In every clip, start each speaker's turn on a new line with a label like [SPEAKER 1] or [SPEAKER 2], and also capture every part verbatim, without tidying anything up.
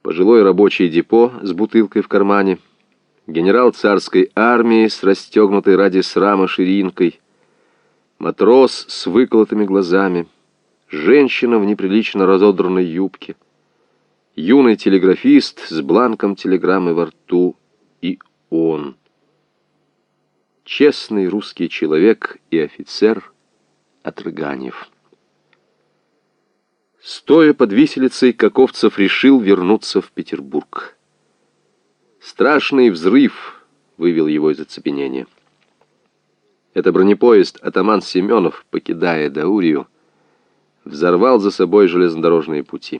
[SPEAKER 1] пожилой рабочий депо с бутылкой в кармане, генерал царской армии с расстегнутой ради срама ширинкой, матрос с выколотыми глазами, женщина в неприлично разодранной юбке, юный телеграфист с бланком телеграммы во рту и он. Честный русский человек и офицер Отрыганьев. Стоя под виселицей, Каковцев решил вернуться в Петербург. Страшный взрыв вывел его из оцепенения. Это бронепоезд атаман Семенов, покидая Даурию, взорвал за собой железнодорожные пути.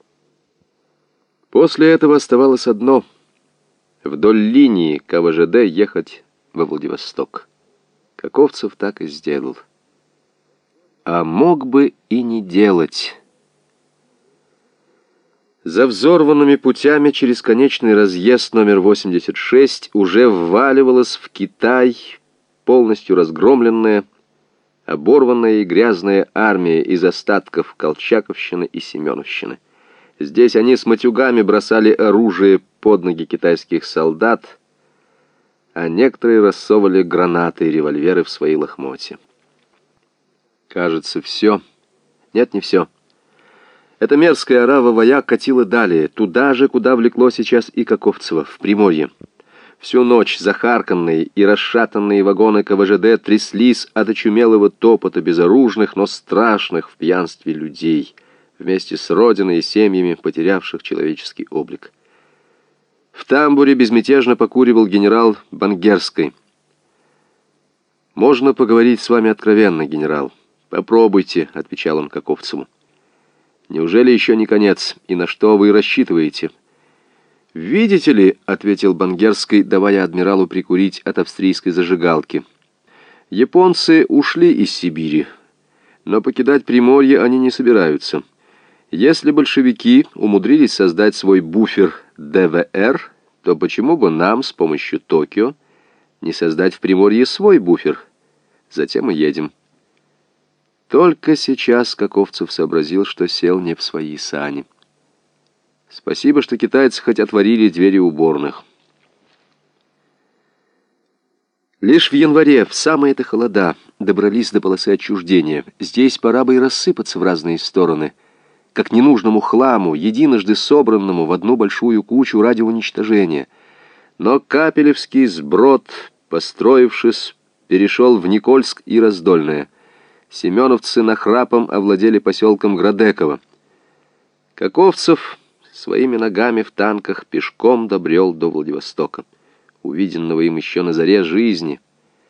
[SPEAKER 1] После этого оставалось одно — вдоль линии ка вэ жэ дэ ехать во Владивосток. Каковцев так и сделал. А мог бы и не делать. За взорванными путями через конечный разъезд номер восемьдесят шесть уже вваливалась в Китай полностью разгромленная, оборванная и грязная армия из остатков Колчаковщины и Семеновщины. Здесь они с матюгами бросали оружие под ноги китайских солдат, а некоторые рассовывали гранаты и револьверы в свои лохмотья. Кажется, все. Нет, не все. Эта мерзкая орава вояк катила далее, туда же, куда влекло сейчас и Каковцева, в Приморье. Всю ночь захарканные и расшатанные вагоны ка вэ жэ дэ тряслись от очумелого топота безоружных, но страшных в пьянстве людей, вместе с родиной и семьями, потерявших человеческий облик. В тамбуре безмятежно покуривал генерал Бангерской. «Можно поговорить с вами откровенно, генерал?» «Попробуйте», — отвечал он Каковцеву. «Неужели еще не конец? И на что вы рассчитываете?» «Видите ли», — ответил Бангерский, давая адмиралу прикурить от австрийской зажигалки, «японцы ушли из Сибири, но покидать Приморье они не собираются. Если большевики умудрились создать свой буфер дэ вэ эр, то почему бы нам с помощью Токио не создать в Приморье свой буфер? Затем и едем». Только сейчас Каковцев сообразил, что сел не в свои сани. Спасибо, что китайцы хоть отворили двери уборных. Лишь в январе, в самые-то холода, добрались до полосы отчуждения. Здесь пора бы и рассыпаться в разные стороны, как ненужному хламу, единожды собранному в одну большую кучу ради уничтожения. Но Капелевский сброд, построившись, перешел в Никольск и Раздольное. Семеновцы нахрапом овладели поселком Градеково. Каковцев своими ногами в танках пешком добрел до Владивостока, увиденного им еще на заре жизни.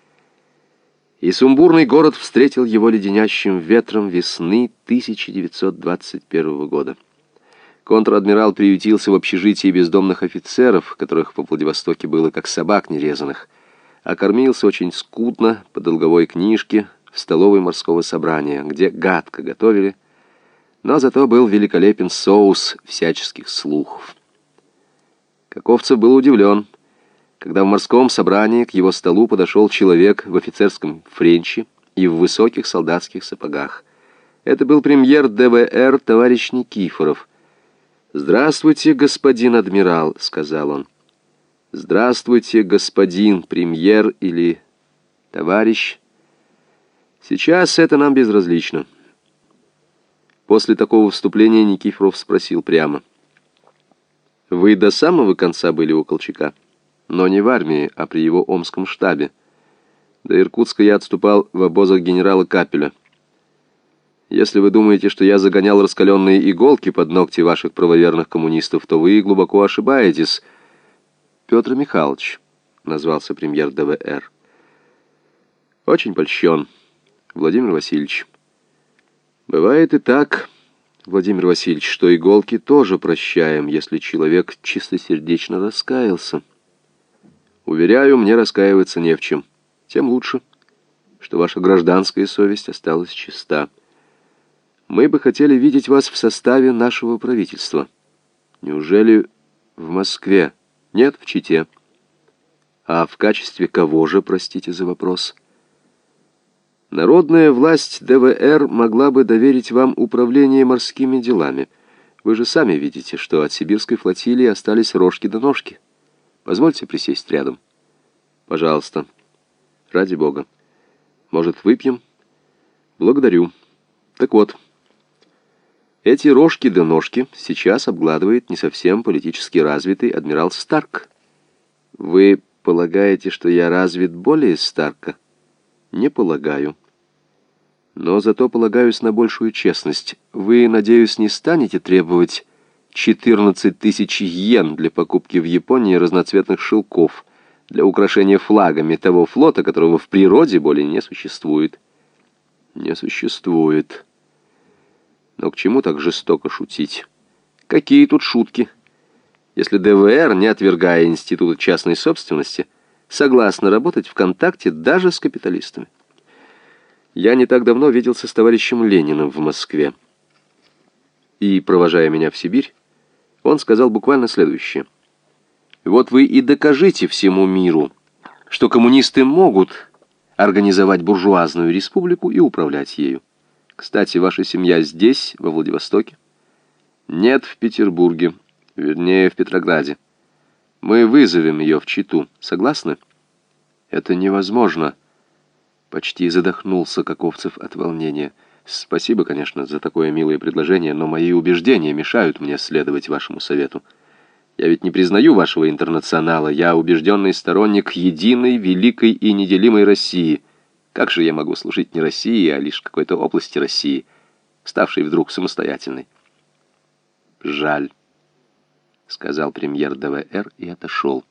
[SPEAKER 1] И сумбурный город встретил его леденящим ветром весны тысяча девятьсот двадцать первого года. Контр-адмирал приютился в общежитии бездомных офицеров, которых во Владивостоке было как собак нерезанных, а кормился очень скудно по долговой книжке в столовой морского собрания, где гадко готовили, но зато был великолепен соус всяческих слухов. Каковцев был удивлен, когда в морском собрании к его столу подошел человек в офицерском френче и в высоких солдатских сапогах. Это был премьер дэ вэ эр товарищ Никифоров. «Здравствуйте, господин адмирал», — сказал он. «Здравствуйте, господин премьер или товарищ. Сейчас это нам безразлично». После такого вступления Никифоров спросил прямо: «Вы до самого конца были у Колчака?» «Но не в армии, а при его омском штабе. До Иркутска я отступал в обозах генерала Капеля. Если вы думаете, что я загонял раскаленные иголки под ногти ваших правоверных коммунистов, то вы глубоко ошибаетесь». «Петр Михайлович», — назвался премьер дэ вэ эр. «Очень польщен, Владимир Васильевич. Бывает и так, Владимир Васильевич, что иголки тоже прощаем, если человек чистосердечно раскаялся. Уверяю, мне раскаиваться не в чем. Тем лучше, что ваша гражданская совесть осталась чиста. Мы бы хотели видеть вас в составе нашего правительства. Неужели в Москве? Нет, в Чите. А в качестве кого же, простите за вопрос?» Народная власть дэ вэ эр могла бы доверить вам управление морскими делами. Вы же сами видите, что от сибирской флотилии остались рожки до ножки. Позвольте присесть рядом. Пожалуйста. Ради бога. Может, выпьем? Благодарю. Так вот, эти рожки да ножки сейчас обгладывает не совсем политически развитый адмирал Старк. Вы полагаете, что я развит более Старка? Не полагаю. Но зато полагаюсь на большую честность. Вы, надеюсь, не станете требовать четырнадцать тысяч йен для покупки в Японии разноцветных шелков для украшения флагами того флота, которого в природе более не существует. Не существует. Но к чему так жестоко шутить? Какие тут шутки? Если ДВР, не отвергая института частной собственности, согласна работать в контакте даже с капиталистами. Я не так давно виделся с товарищем Лениным в Москве. И, провожая меня в Сибирь, он сказал буквально следующее. Вот вы и докажите всему миру, что коммунисты могут организовать буржуазную республику и управлять ею. Кстати, ваша семья здесь, во Владивостоке? Нет, в Петербурге, вернее, в Петрограде. Мы вызовем ее в Читу. Согласны? Это невозможно. Почти задохнулся Каковцев от волнения. Спасибо, конечно, за такое милое предложение, но мои убеждения мешают мне следовать вашему совету. Я ведь не признаю вашего интернационала. Я убежденный сторонник единой, великой и неделимой России. Как же я могу служить не России, а лишь какой-то области России, ставшей вдруг самостоятельной? Жаль, сказал премьер ДВР и отошел.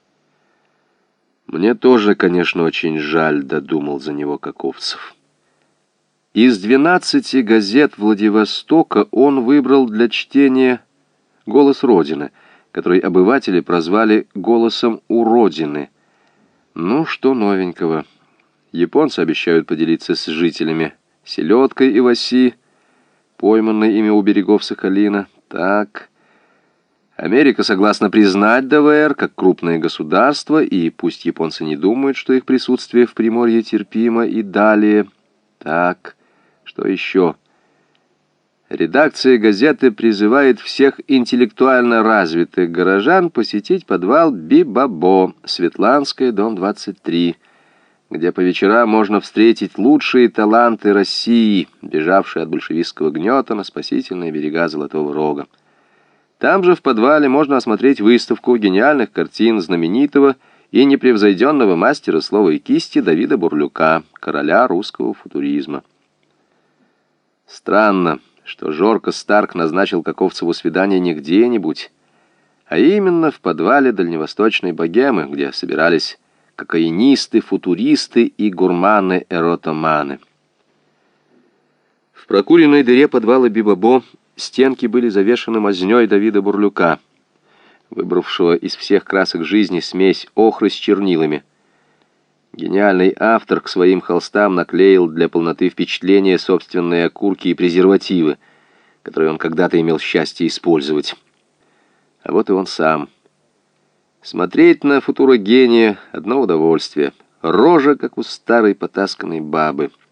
[SPEAKER 1] Мне тоже, конечно, очень жаль, додумал за него Каковцев. Из двенадцати газет Владивостока он выбрал для чтения «Голос Родины», который обыватели прозвали «голосом у Родины». Ну, что новенького? Японцы обещают поделиться с жителями селедкой и васи, пойманной ими у берегов Сахалина. Так, Америка согласна признать ДВР как крупное государство, и пусть японцы не думают, что их присутствие в Приморье терпимо, и далее. Так, что еще? Редакция газеты призывает всех интеллектуально развитых горожан посетить подвал Бибабо, Светланская, дом двадцать три, где по вечерам можно встретить лучшие таланты России, бежавшие от большевистского гнета на спасительные берега Золотого Рога. Там же в подвале можно осмотреть выставку гениальных картин знаменитого и непревзойденного мастера слова и кисти Давида Бурлюка, короля русского футуризма. Странно, что Жорко Старк назначил Каковцеву свидание не где-нибудь, а именно в подвале дальневосточной богемы, где собирались кокаинисты, футуристы и гурманы-эротоманы. В прокуренной дыре подвала Бибабо стенки были завешаны мазнёй Давида Бурлюка, выбравшего из всех красок жизни смесь охры с чернилами. Гениальный автор к своим холстам наклеил для полноты впечатления собственные окурки и презервативы, которые он когда-то имел счастье использовать. А вот и он сам. Смотреть на футурогения — одно удовольствие. Рожа, как у старой потасканной бабы.